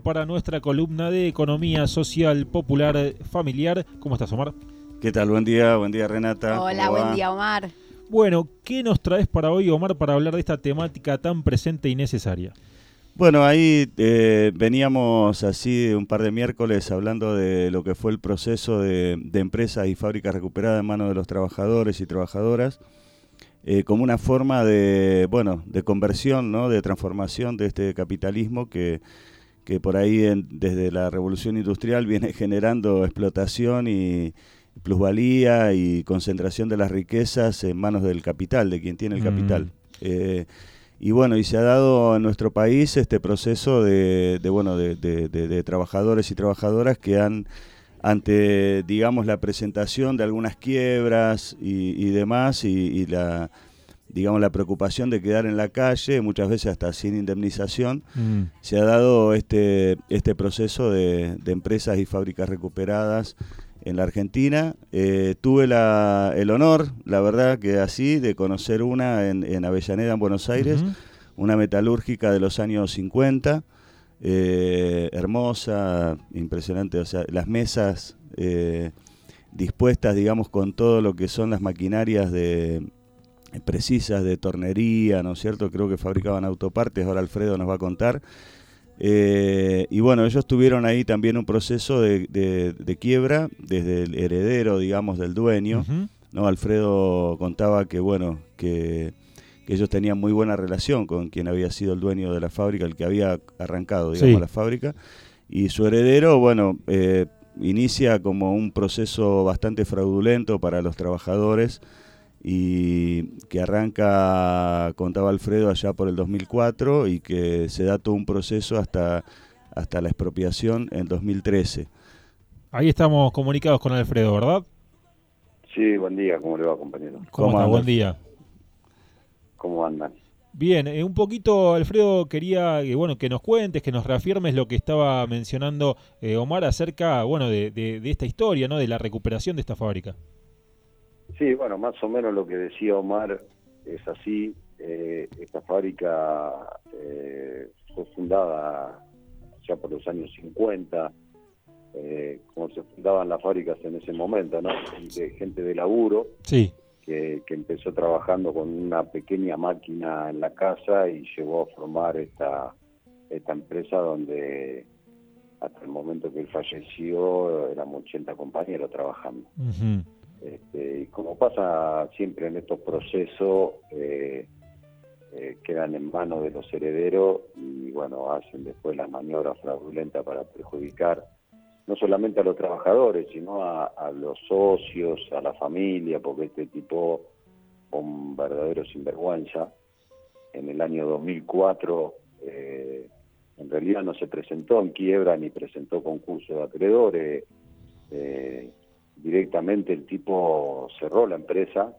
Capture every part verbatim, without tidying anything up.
para nuestra columna de economía social, popular, familiar. ¿Cómo estás, Omar? ¿Qué tal? Buen día, buen día, Renata. Hola, buen día, Omar. Bueno, ¿qué nos traes para hoy, Omar, para hablar de esta temática tan presente y necesaria? Bueno, ahí eh, veníamos así un par de miércoles hablando de lo que fue el proceso de, de empresas y fábricas recuperadas en manos de los trabajadores y trabajadoras, eh, como una forma de, bueno, de conversión, ¿no? De transformación de este capitalismo que, que por ahí en, desde la revolución industrial viene generando explotación y plusvalía y concentración de las riquezas en manos del capital, de quien tiene el capital. Mm. Eh, y bueno, y se ha dado en nuestro país este proceso de, de bueno, de, de, de, de trabajadores y trabajadoras que han, ante, digamos, la presentación de algunas quiebras y, y demás, y, y la, digamos, la preocupación de quedar en la calle, muchas veces hasta sin indemnización, mm. se ha dado este, este proceso de, de empresas y fábricas recuperadas en la Argentina. Eh, tuve la, el honor, la verdad que así, de conocer una en, en Avellaneda, en Buenos Aires, uh-huh. una metalúrgica de los años cincuenta, eh, hermosa, impresionante, o sea, las mesas eh, dispuestas, digamos, con todo lo que son las maquinarias de, precisas de tornería, ¿no es cierto? Creo que fabricaban autopartes, ahora Alfredo nos va a contar. Eh, y bueno, ellos tuvieron ahí también un proceso de, de, de quiebra desde el heredero, digamos, del dueño, uh-huh. ¿no? Alfredo contaba que, bueno, que, que ellos tenían muy buena relación con quien había sido el dueño de la fábrica, el que había arrancado, digamos, sí. la fábrica, y su heredero, bueno, eh, inicia como un proceso bastante fraudulento para los trabajadores, y que arranca, contaba Alfredo, allá por el dos mil cuatro y que se da todo un proceso hasta, hasta la expropiación en dos mil trece. Ahí estamos comunicados con Alfredo, ¿verdad? Sí, buen día, ¿cómo le va, compañero? ¿Cómo, ¿Cómo está? Buen día. ¿Cómo andan? Bien, eh, un poquito, Alfredo, quería que, bueno, que nos cuentes, que nos reafirmes lo que estaba mencionando eh, Omar acerca, bueno, de, de, de esta historia, ¿no? De la recuperación de esta fábrica. Sí, bueno, más o menos lo que decía Omar es así. Eh, esta fábrica eh, fue fundada ya por los años cincuenta, eh, como se fundaban las fábricas en ese momento, ¿no? De gente de laburo, sí. que, que empezó trabajando con una pequeña máquina en la casa y llegó a formar esta, esta empresa donde hasta el momento que él falleció éramos ochenta compañeros trabajando. Uh-huh. Este, y como pasa siempre en estos procesos, eh, eh, quedan en manos de los herederos y bueno, hacen después las maniobras fraudulentas para perjudicar no solamente a los trabajadores, sino a, a los socios, a la familia, porque este tipo, un verdadero sinvergüenza, en el año dos mil cuatro eh, en realidad no se presentó en quiebra ni presentó concurso de acreedores. eh, Directamente el tipo cerró la empresa,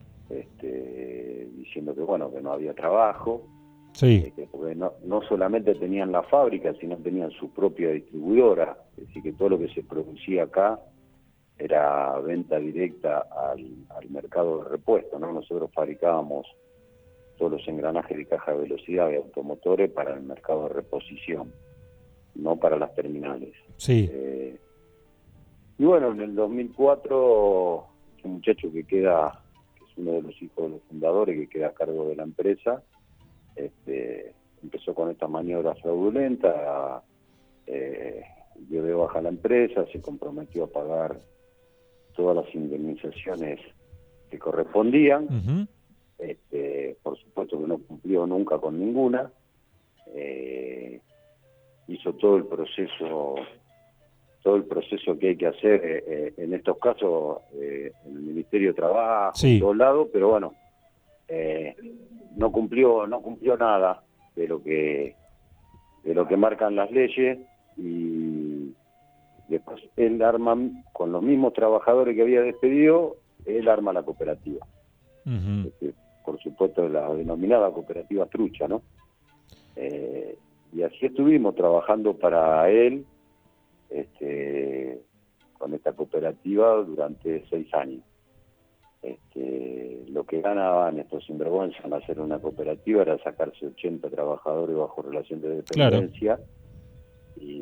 este, diciendo que bueno, que no había trabajo, sí. eh, que porque no, no solamente tenían la fábrica, sino tenían su propia distribuidora, es decir, que todo lo que se producía acá era venta directa al, al mercado de repuesto, ¿no? Nosotros fabricábamos todos los engranajes de caja de velocidad de automotores para el mercado de reposición, no para las terminales. Sí. Eh, Y bueno, en el dos mil cuatro, un muchacho que queda, que es uno de los hijos de los fundadores, que queda a cargo de la empresa, este, empezó con esta maniobra fraudulenta, eh, dio de baja la empresa, se comprometió a pagar todas las indemnizaciones que correspondían, uh-huh. este, por supuesto que no cumplió nunca con ninguna, eh, hizo todo el proceso... todo el proceso que hay que hacer eh, eh, en estos casos eh, en el Ministerio de Trabajo, sí. en todos lados, pero bueno, eh, no cumplió no cumplió nada de lo que de lo que marcan las leyes y después él arma con los mismos trabajadores que había despedido, él arma la cooperativa. Uh-huh. Este, por supuesto la denominada cooperativa trucha, ¿no? Eh, y así estuvimos trabajando para él, Este, con esta cooperativa durante seis años. Este, lo que ganaban estos sinvergüenzas al hacer una cooperativa era sacarse ochenta trabajadores bajo relación de dependencia, claro. y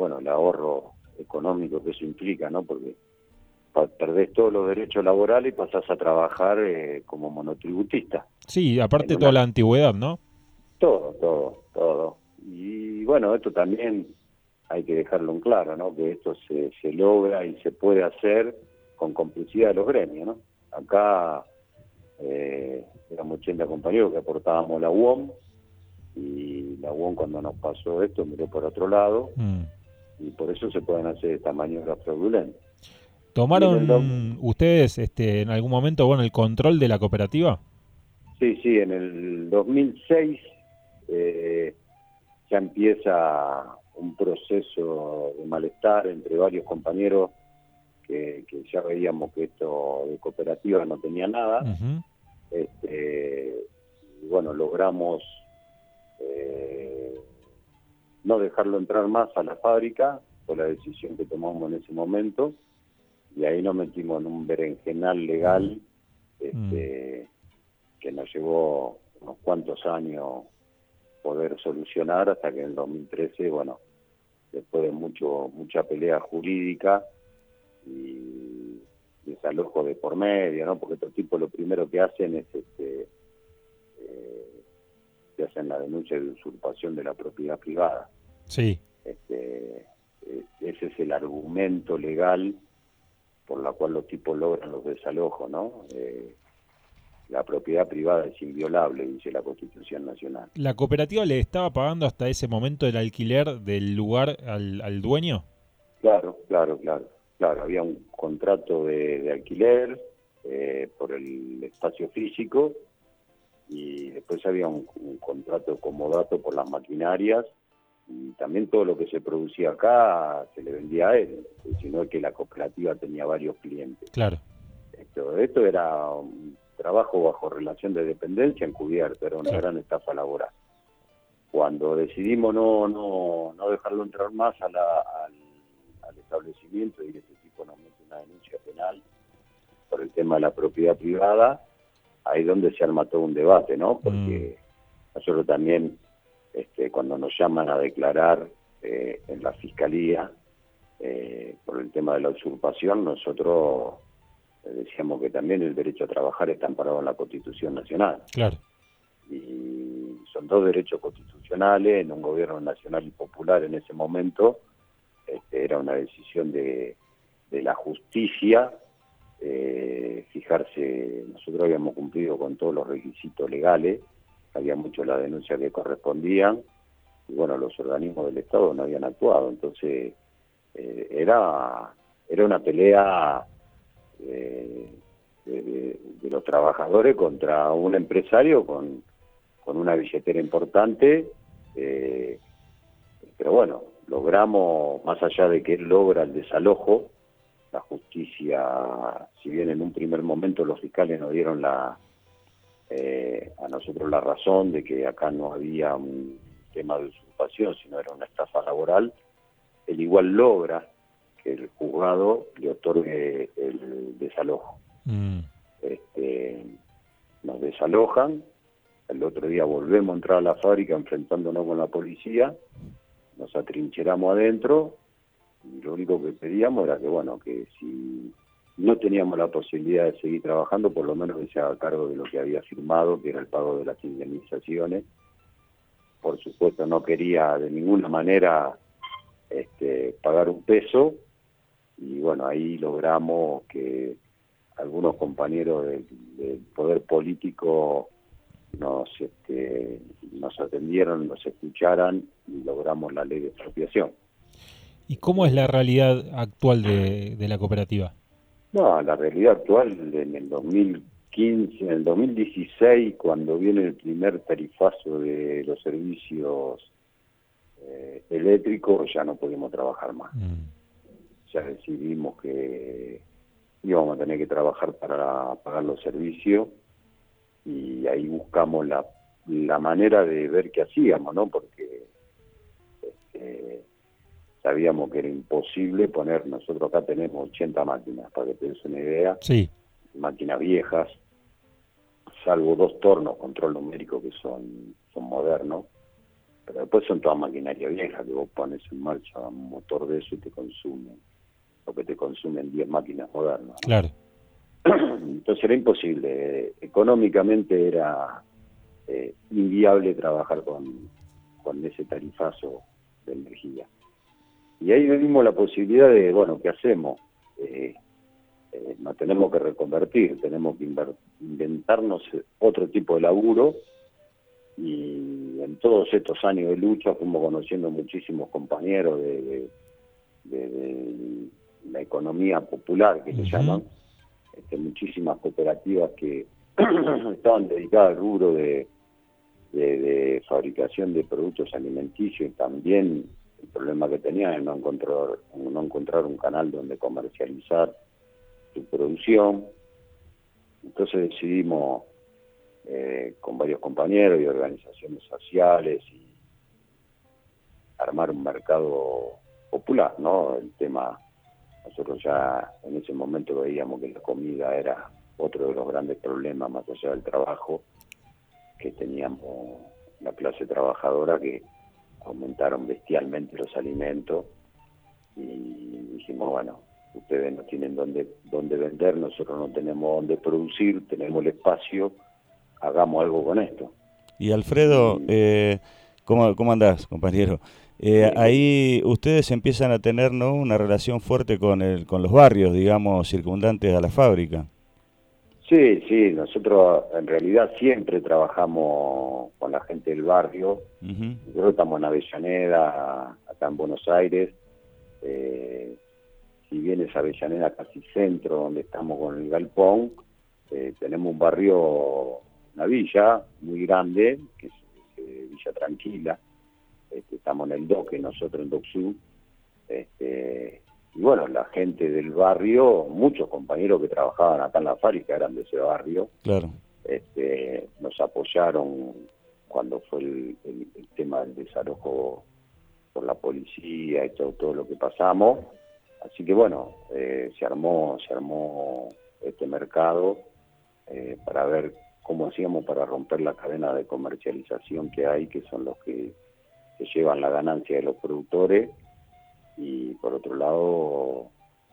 bueno, el ahorro económico que eso implica, ¿no? Porque perdés todos los derechos laborales y pasás a trabajar eh, como monotributista. Sí, aparte una... toda la antigüedad, ¿no? Todo, todo, todo. Y bueno, esto también hay que dejarlo en claro, ¿no? Que esto se, se logra y se puede hacer con complicidad de los gremios, ¿no? Acá eh, éramos ochenta compañeros que aportábamos la U O M, y la U O M cuando nos pasó esto miró por otro lado, mm. y por eso se pueden hacer esta maniobra fraudulenta. ¿Tomaron dos... ustedes este, en algún momento bueno el control de la cooperativa? Sí, sí, en el dos mil seis eh, ya empieza un proceso de malestar entre varios compañeros que, que ya veíamos que esto de cooperativa no tenía nada. Uh-huh. este, y bueno, logramos eh, no dejarlo entrar más a la fábrica, fue la decisión que tomamos en ese momento, y ahí nos metimos en un berenjenal legal este, mm. que nos llevó unos cuantos años poder solucionar, hasta que en el dos mil trece, bueno, después de mucho mucha pelea jurídica y desalojo de por medio, ¿no? Porque estos tipos lo primero que hacen es este eh, que hacen la denuncia de usurpación de la propiedad privada. Sí. Este, eh, ese es el argumento legal por la cual los tipos logran los desalojos, ¿no? Eh, la propiedad privada es inviolable, dice la Constitución Nacional. ¿La cooperativa le estaba pagando hasta ese momento el alquiler del lugar al, al dueño? Claro, claro, claro. Claro, había un contrato de, de alquiler eh, por el espacio físico, y después había un, un contrato de comodato por las maquinarias, y también todo lo que se producía acá se le vendía a él, sino que la cooperativa tenía varios clientes. Claro. Esto, esto era un trabajo bajo relación de dependencia encubierto, era una claro. gran estafa laboral. Cuando decidimos no no no dejarlo entrar más a la, al, al establecimiento, y este tipo nos mete una denuncia penal por el tema de la propiedad privada, ahí es donde se arma todo un debate, ¿no? Porque mm. nosotros también, este, cuando nos llaman a declarar eh, en la fiscalía eh, por el tema de la usurpación, nosotros decíamos que también el derecho a trabajar está amparado en la Constitución Nacional. Claro. Y son dos derechos constitucionales en un gobierno nacional y popular en ese momento. Este, era una decisión de, de la justicia eh, fijarse. Nosotros habíamos cumplido con todos los requisitos legales, había mucho las denuncias que correspondían, y bueno, los organismos del Estado no habían actuado. Entonces eh, era, era una pelea De, de, de los trabajadores contra un empresario con, con una billetera importante, eh, pero bueno, logramos, más allá de que él logra el desalojo, la justicia, si bien en un primer momento los fiscales nos dieron la eh, a nosotros la razón de que acá no había un tema de usurpación, sino era una estafa laboral, él igual logra que el juzgado le otorgue el desalojo. Mm. Este, nos desalojan, el otro día volvemos a entrar a la fábrica enfrentándonos con la policía, nos atrincheramos adentro, y lo único que pedíamos era que, bueno, que si no teníamos la posibilidad de seguir trabajando, por lo menos que se haga cargo de lo que había firmado, que era el pago de las indemnizaciones. Por supuesto, no quería de ninguna manera este, pagar un peso, y bueno, ahí logramos que algunos compañeros del, del poder político nos este, nos atendieron, nos escucharan, y logramos la ley de expropiación. ¿Y cómo es la realidad actual de, de la cooperativa? No, la realidad actual en el dos mil quince, en el dos mil dieciséis, cuando viene el primer tarifazo de los servicios eh, eléctricos, ya no pudimos trabajar más. Mm. Ya decidimos que íbamos a tener que trabajar para pagar los servicios, y ahí buscamos la, la manera de ver qué hacíamos, ¿no? Porque este, sabíamos que era imposible poner, nosotros acá tenemos ochenta máquinas, para que te des una idea, sí. Máquinas viejas, salvo dos tornos control numérico que son, son modernos, pero después son toda maquinaria vieja que vos pones en marcha un motor de eso y te consume lo que te consumen diez máquinas modernas, ¿no? Claro. Entonces era imposible, económicamente era eh, inviable trabajar con, con ese tarifazo de energía. Y ahí vimos la posibilidad de, bueno, ¿qué hacemos? Eh, eh, nos tenemos que reconvertir, tenemos que inventarnos otro tipo de laburo, y en todos estos años de lucha fuimos conociendo muchísimos compañeros de, de, de, de la economía popular, que uh-huh. le llaman, este, muchísimas cooperativas que estaban dedicadas al rubro de, de, de fabricación de productos alimenticios, y también el problema que tenían es no encontrar, no encontrar un canal donde comercializar su producción. Entonces decidimos, eh, con varios compañeros y organizaciones sociales, y armar un mercado popular, ¿no? El tema, nosotros ya en ese momento veíamos que la comida era otro de los grandes problemas, más allá del trabajo, que teníamos la clase trabajadora, que aumentaron bestialmente los alimentos, y dijimos, bueno, ustedes no tienen dónde, dónde vender, nosotros no tenemos dónde producir, tenemos el espacio, hagamos algo con esto. Y Alfredo, y, eh, ¿cómo, ¿cómo andás, compañero? Eh, sí, ahí ustedes empiezan a tener, ¿no?, una relación fuerte con, el, con los barrios, digamos, circundantes a la fábrica. Sí, sí, nosotros en realidad siempre trabajamos con la gente del barrio. Uh-huh. Nosotros estamos en Avellaneda, acá en Buenos Aires. Eh, si bien es Avellaneda casi centro, donde estamos con el galpón, eh, tenemos un barrio, una villa muy grande, que es, es Villa Tranquila. Este, estamos en el Doque, nosotros en Docsú. Este, y bueno, la gente del barrio, muchos compañeros que trabajaban acá en la fábrica eran de ese barrio. Claro. Este, nos apoyaron cuando fue el, el, el tema del desalojo por la policía y todo, todo lo que pasamos. Así que bueno, eh, se armó se armó este mercado eh, para ver cómo hacíamos para romper la cadena de comercialización que hay, que son los que se llevan la ganancia de los productores, y por otro lado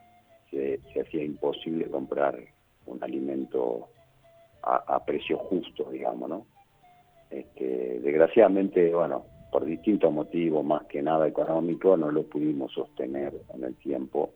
se, se hacía imposible comprar un alimento a, a precio justo, digamos, ¿no? Este, desgraciadamente, bueno, por distintos motivos, más que nada económico, no lo pudimos sostener en el tiempo,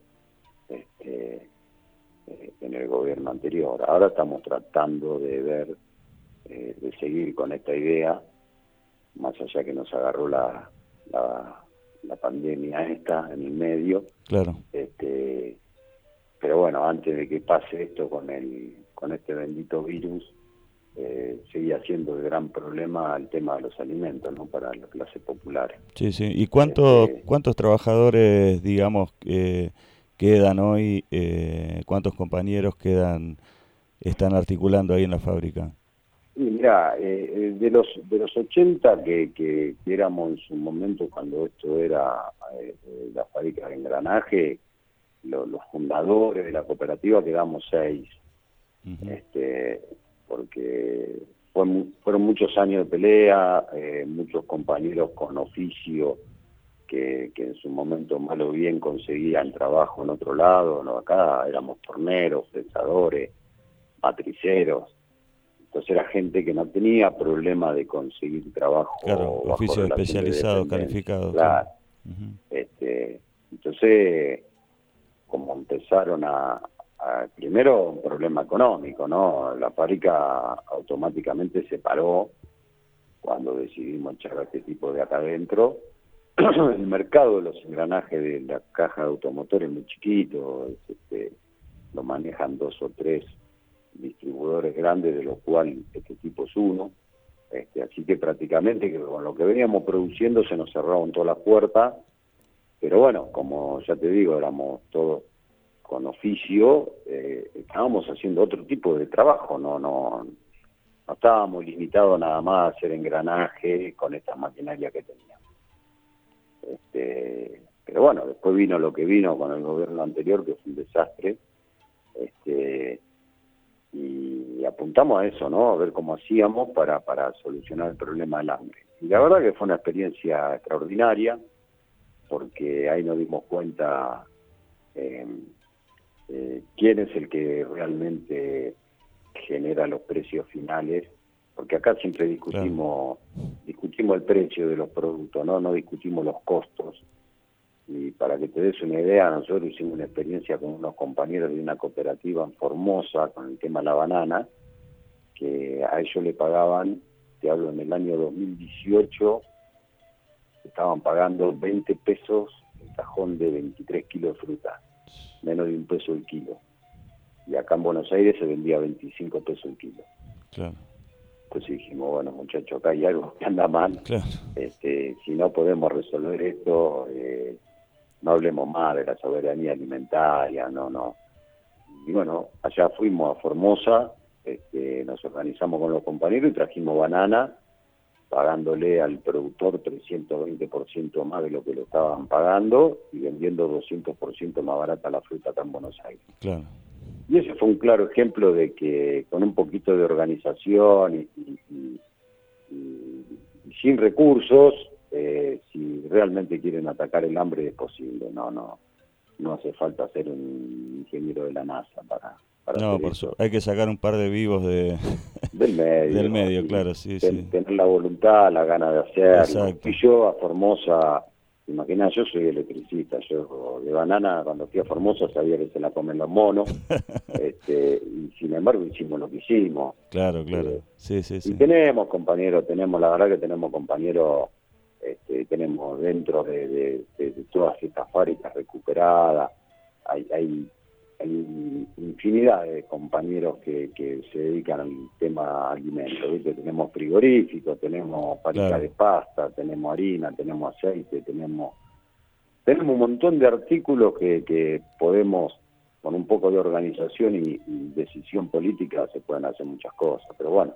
este, eh, en el gobierno anterior. Ahora estamos tratando de ver, eh, de seguir con esta idea, más allá que nos agarró la, la, la pandemia esta en el medio. Claro. Este, pero bueno, antes de que pase esto con el, con este bendito virus, Eh, seguía siendo de gran problema el tema de los alimentos, ¿no?, para las clases populares. Sí, sí. ¿Y cuántos este, cuántos trabajadores, digamos, eh, quedan hoy? Eh, ¿Cuántos compañeros quedan, están articulando ahí en la fábrica? Y mira, eh, de los de los ochenta que, que, que éramos en su momento, cuando esto era eh, la fábrica de engranaje, lo, los fundadores de la cooperativa quedamos seis. Uh-huh. Este porque fue, fueron muchos años de pelea, eh, muchos compañeros con oficio que, que en su momento mal o bien conseguían trabajo en otro lado, ¿no? Acá éramos torneros, fresadores, matriceros, entonces era gente que no tenía problema de conseguir trabajo. Claro, oficio especializado, calificado. Claro. Uh-huh. Este, entonces, como empezaron a... Primero, un problema económico, ¿no? La fábrica automáticamente se paró cuando decidimos echar a este tipo de acá adentro. El mercado de los engranajes de la caja de automotor es muy chiquito, es, este, lo manejan dos o tres distribuidores grandes, de los cuales este tipo es uno. Este, así que prácticamente que con lo que veníamos produciendo se nos cerraron todas las puertas, pero bueno, como ya te digo, éramos todos con oficio, eh, estábamos haciendo otro tipo de trabajo, no no no estábamos limitados nada más a hacer engranaje con esta maquinaria que teníamos. Este, pero bueno, después vino lo que vino con el gobierno anterior, que fue un desastre, este, y y apuntamos a eso, ¿no? A ver cómo hacíamos para, para solucionar el problema del hambre. Y la verdad que fue una experiencia extraordinaria, porque ahí nos dimos cuenta eh, eh, quién es el que realmente genera los precios finales, porque acá siempre discutimos claro. discutimos el precio de los productos, no no discutimos los costos. Y para que te des una idea, nosotros hicimos una experiencia con unos compañeros de una cooperativa en Formosa con el tema de la banana, que a ellos le pagaban, te hablo en el año dos mil dieciocho, estaban pagando veinte pesos el cajón de veintitrés kilos de fruta, menos de un peso el kilo. Y acá en Buenos Aires se vendía veinticinco pesos el kilo. Claro. Entonces dijimos, bueno muchachos, acá hay algo que anda mal. Claro. Este, si no podemos resolver esto, eh, no hablemos más de la soberanía alimentaria, no, no. Y bueno, allá fuimos a Formosa, este, nos organizamos con los compañeros y trajimos banana, pagándole al productor trescientos veinte por ciento más de lo que lo estaban pagando y vendiendo doscientos por ciento más barata la fruta acá en Buenos Aires. Claro. Y ese fue un claro ejemplo de que con un poquito de organización y, y, y, y, y sin recursos, eh, si realmente quieren atacar el hambre es posible, no no no hace falta ser un ingeniero de la NASA para, para no, hacer por eso. Su... hay que sacar un par de vivos de... del medio, del medio, y claro, sí, ten, sí. Tener la voluntad, la gana de hacerlo. Exacto. Y yo a Formosa, imaginá, yo soy electricista, yo de banana cuando fui a Formosa sabía que se la comen los monos, este, y sin embargo hicimos lo que hicimos. Claro, claro, eh, sí, sí, sí. Y tenemos compañeros, tenemos, la verdad que tenemos compañeros, este, tenemos dentro de, de, de, de todas estas fábricas recuperadas, hay, hay, hay infinidad de compañeros que, que se dedican al tema alimentos, ¿viste? Tenemos frigoríficos, tenemos fábricas Claro. de pasta, tenemos harina, tenemos aceite, tenemos tenemos un montón de artículos que, que podemos, con un poco de organización y, y decisión política, se pueden hacer muchas cosas, pero bueno,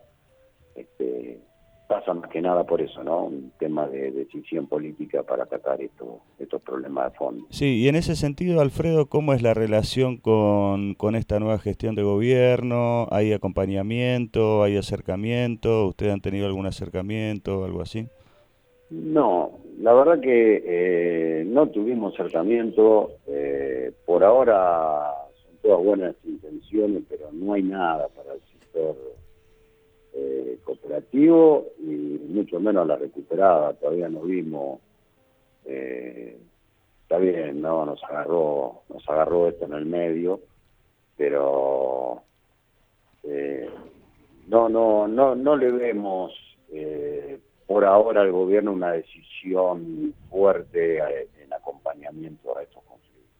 este, pasa más que nada por eso, ¿no? Un tema de decisión política para atacar esto, estos problemas de fondo. Sí, y en ese sentido, Alfredo, ¿cómo es la relación con, con esta nueva gestión de gobierno? ¿Hay acompañamiento? ¿Hay acercamiento? ¿Ustedes han tenido algún acercamiento, algo así? No, la verdad que eh, no tuvimos acercamiento. Eh, por ahora son todas buenas intenciones, pero no hay nada para el sector eh, cooperativo y mucho menos la recuperada. Todavía no vimos. Eh, está bien, no, nos agarró, nos agarró esto en el medio, pero eh, no, no, no, no le vemos. Eh, por ahora al gobierno una decisión fuerte en acompañamiento a estos conflictos.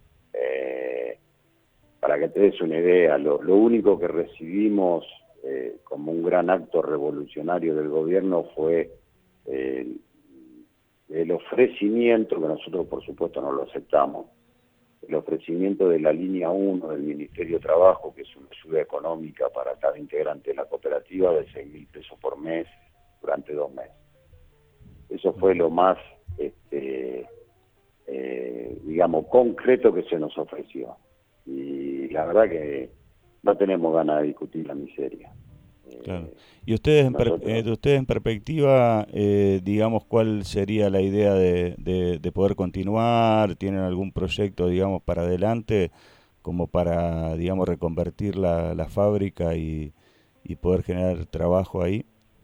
Eh, para que te des una idea, lo, lo único que recibimos eh, como un gran acto revolucionario del gobierno fue eh, el ofrecimiento, que nosotros por supuesto no lo aceptamos, el ofrecimiento de la línea uno del Ministerio de Trabajo, que es una ayuda económica para cada integrante de la cooperativa de seis mil pesos por mes, durante dos meses. Eso fue lo más, este, eh, digamos, concreto que se nos ofreció. Y la verdad que no tenemos ganas de discutir la miseria. Claro. Y ustedes en, per, eh, ustedes en perspectiva, eh, digamos, ¿cuál sería la idea de, de, de poder continuar? ¿Tienen algún proyecto, digamos, para adelante, como para, digamos, reconvertir la, la fábrica y, y poder generar trabajo ahí?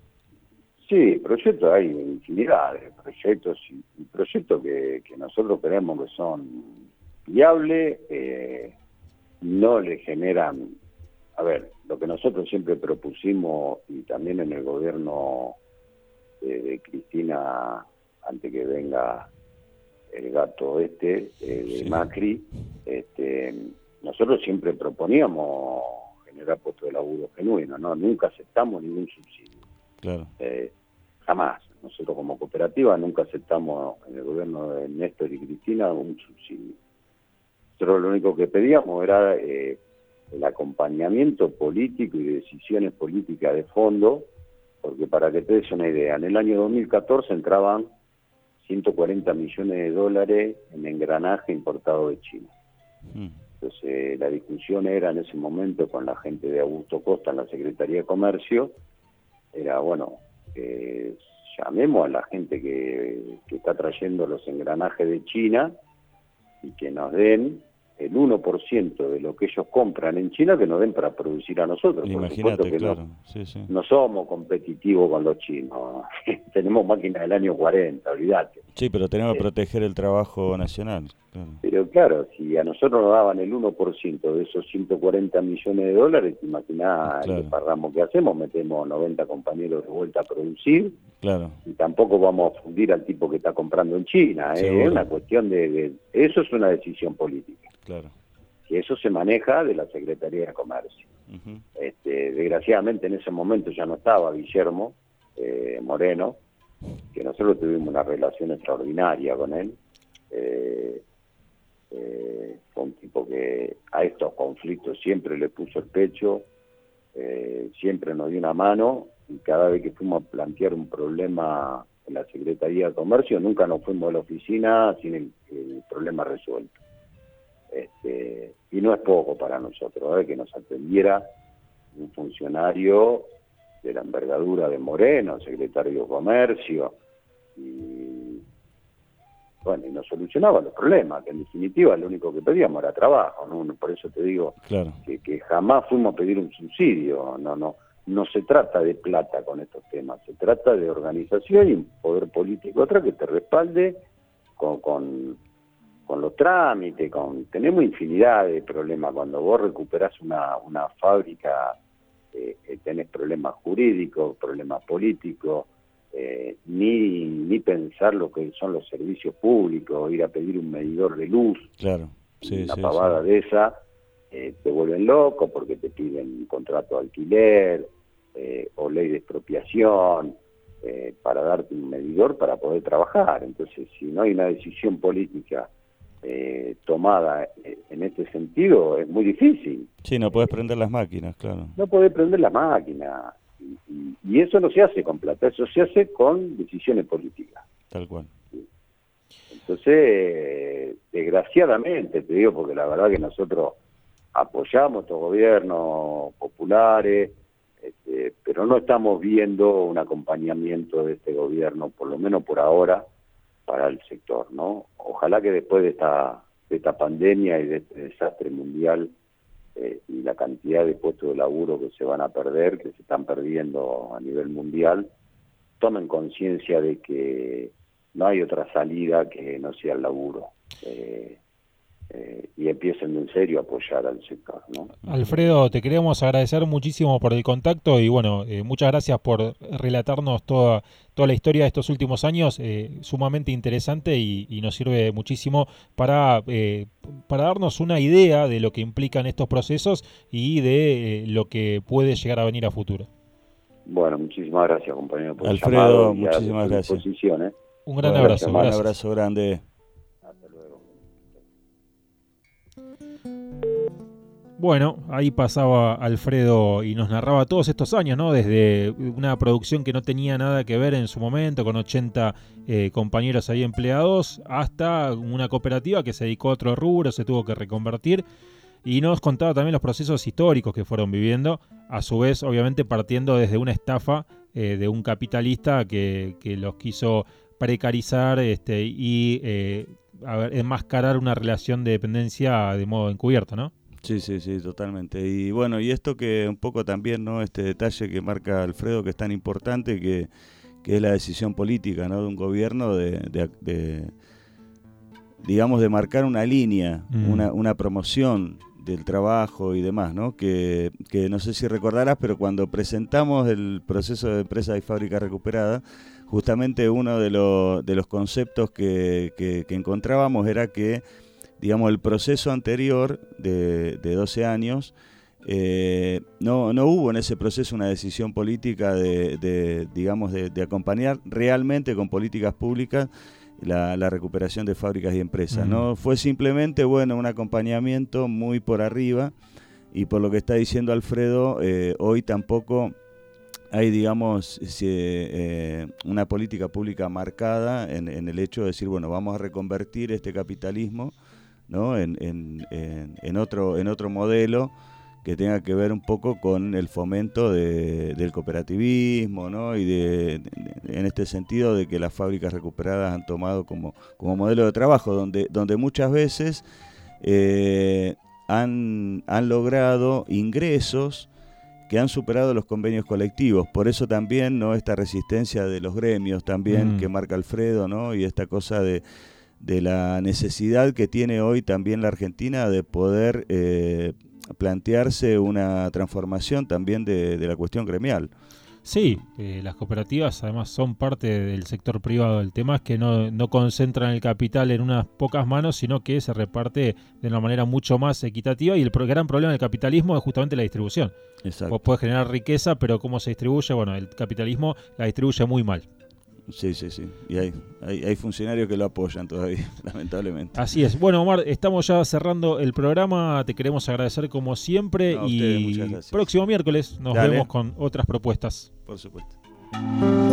Sí, proyectos hay infinidad de proyectos y, y proyectos que, que nosotros creemos que son viables, eh, no le generan, a ver, lo que nosotros siempre propusimos y también en el gobierno de, de Cristina, antes que venga el gato este, eh, de sí. Macri, este, nosotros siempre proponíamos generar puestos de laburo genuino, ¿no? Nunca aceptamos ningún subsidio. Claro. Eh, jamás. Nosotros como cooperativa nunca aceptamos en el gobierno de Néstor y Cristina un subsidio. Nosotros lo único que pedíamos era eh, el acompañamiento político y decisiones políticas de fondo, porque para que te des una idea, en el año dos mil catorce entraban ciento cuarenta millones de dólares en engranaje importado de China. Mm. Entonces la discusión era en ese momento con la gente de Augusto Costa en la Secretaría de Comercio, era bueno, eh, llamemos a la gente que, que está trayendo los engranajes de China y que nos den el uno por ciento de lo que ellos compran en China, que nos den para producir a nosotros. Imagínate, que claro. No, sí, sí. no somos competitivos con los chinos. Tenemos máquinas del año cuarenta, olvídate. Sí, pero tenemos que Eh, proteger el trabajo nacional. Claro. Pero claro, si a nosotros nos daban el uno por ciento de esos ciento cuarenta millones de dólares, te imaginás Claro. el desparramo que hacemos, metemos noventa compañeros de vuelta a producir, Claro. y tampoco vamos a fundir al tipo que está comprando en China. ¿eh? Seguro. Es una cuestión de, de... Eso es una decisión política. Claro. Y eso se maneja de la Secretaría de Comercio. Uh-huh. Este, desgraciadamente en ese momento ya no estaba Guillermo eh, Moreno, que nosotros tuvimos una relación extraordinaria con él. Eh, eh, fue un tipo que a estos conflictos siempre le puso el pecho, eh, siempre nos dio una mano, y cada vez que fuimos a plantear un problema en la Secretaría de Comercio, nunca nos fuimos a la oficina sin el, el problema resuelto. Este, y no es poco para nosotros, ¿eh? que nos atendiera un funcionario de la envergadura de Moreno, secretario de Comercio, y bueno, y nos solucionaba los problemas, que en definitiva lo único que pedíamos era trabajo, ¿no? Por eso te digo Claro. que, que jamás fuimos a pedir un subsidio, no, no, no se trata de plata con estos temas, se trata de organización y un poder político otra que te respalde con, con con los trámites, con tenemos infinidad de problemas. Cuando vos recuperás una, una fábrica, eh, eh, tenés problemas jurídicos, problemas políticos, eh, ni, ni pensar lo que son los servicios públicos, ir a pedir un medidor de luz, Claro. Sí, una sí, pavada sí. de esa, eh, te vuelven loco porque te piden un contrato de alquiler eh, o ley de expropiación, eh, para darte un medidor para poder trabajar. Entonces, si no hay una decisión política Eh, tomada en este sentido, es muy difícil. Sí, no podés prender las máquinas, claro. No podés prender la máquina. Y, y, y eso no se hace con plata, eso se hace con decisiones políticas. Tal cual. Entonces, eh, desgraciadamente, te digo, porque la verdad que nosotros apoyamos estos gobiernos populares, este, pero no estamos viendo un acompañamiento de este gobierno, por lo menos por ahora, para el sector, ¿no? Ojalá que después de esta, de esta pandemia y de este desastre mundial eh, y la cantidad de puestos de laburo que se van a perder, que se están perdiendo a nivel mundial, tomen conciencia de que no hay otra salida que no sea el laburo. Eh, eh, y empiecen en serio a apoyar al sector, ¿no? Alfredo, te queremos agradecer muchísimo por el contacto y bueno, eh, muchas gracias por relatarnos toda, toda la historia de estos últimos años, eh, sumamente interesante y, y nos sirve muchísimo para, eh, para darnos una idea de lo que implican estos procesos y de eh, lo que puede llegar a venir a futuro. Bueno, muchísimas gracias, compañero, por Alfredo, el llamado y muchísimas a gracias. disposición, ¿eh? Un gran Bueno, abrazo. Un Gracias. abrazo grande. Hasta luego. Bueno, ahí pasaba Alfredo y nos narraba todos estos años, ¿no? Desde una producción que no tenía nada que ver en su momento, con ochenta eh, compañeros ahí empleados, hasta una cooperativa que se dedicó a otro rubro, se tuvo que reconvertir. Y nos contaba también los procesos históricos que fueron viviendo, a su vez, obviamente, partiendo desde una estafa eh, de un capitalista que, que los quiso precarizar este, y eh, a ver, enmascarar una relación de dependencia de modo encubierto, ¿no? Sí, sí, sí, totalmente. Y bueno, y esto que un poco también, ¿no? Este detalle que marca Alfredo, que es tan importante, que, que es la decisión política, ¿no? De un gobierno de, de, de digamos, de marcar una línea, mm. una, una promoción del trabajo y demás, ¿no? Que, que no sé si recordarás, pero cuando presentamos el proceso de empresa y fábrica recuperada, justamente uno de, lo, de los conceptos que, que, que encontrábamos era que, digamos, el proceso anterior de, de doce años, eh, no, no hubo en ese proceso una decisión política de, de digamos, de, de acompañar realmente con políticas públicas la, la recuperación de fábricas y empresas. Uh-huh. No fue simplemente, bueno, un acompañamiento muy por arriba, y por lo que está diciendo Alfredo, eh, hoy tampoco hay, digamos, eh, una política pública marcada en, en el hecho de decir, bueno, vamos a reconvertir este capitalismo ¿no? en, en, en, en, otro, en otro modelo que tenga que ver un poco con el fomento de, del cooperativismo, ¿no? Y de, de, en este sentido de que las fábricas recuperadas han tomado como, como modelo de trabajo, donde, donde muchas veces eh, han, han logrado ingresos que han superado los convenios colectivos. Por eso también, ¿no?, esta resistencia de los gremios también mm. que marca Alfredo, ¿no? Y esta cosa de, de la necesidad que tiene hoy también la Argentina de poder eh, plantearse una transformación también de, de la cuestión gremial. Sí, eh, las cooperativas además son parte del sector privado. El tema es que no, no concentran el capital en unas pocas manos, sino que se reparte de una manera mucho más equitativa, y el pro- gran problema del capitalismo es justamente la distribución. Exacto. Vos podés generar riqueza, pero cómo se distribuye, bueno, el capitalismo la distribuye muy mal. Sí, sí, sí. Y hay, hay, hay funcionarios que lo apoyan todavía, lamentablemente. Así es. Bueno, Omar, estamos ya cerrando el programa. Te queremos agradecer como siempre. No, y ustedes, muchas gracias. Próximo miércoles nos Dale. vemos con otras propuestas. Por supuesto.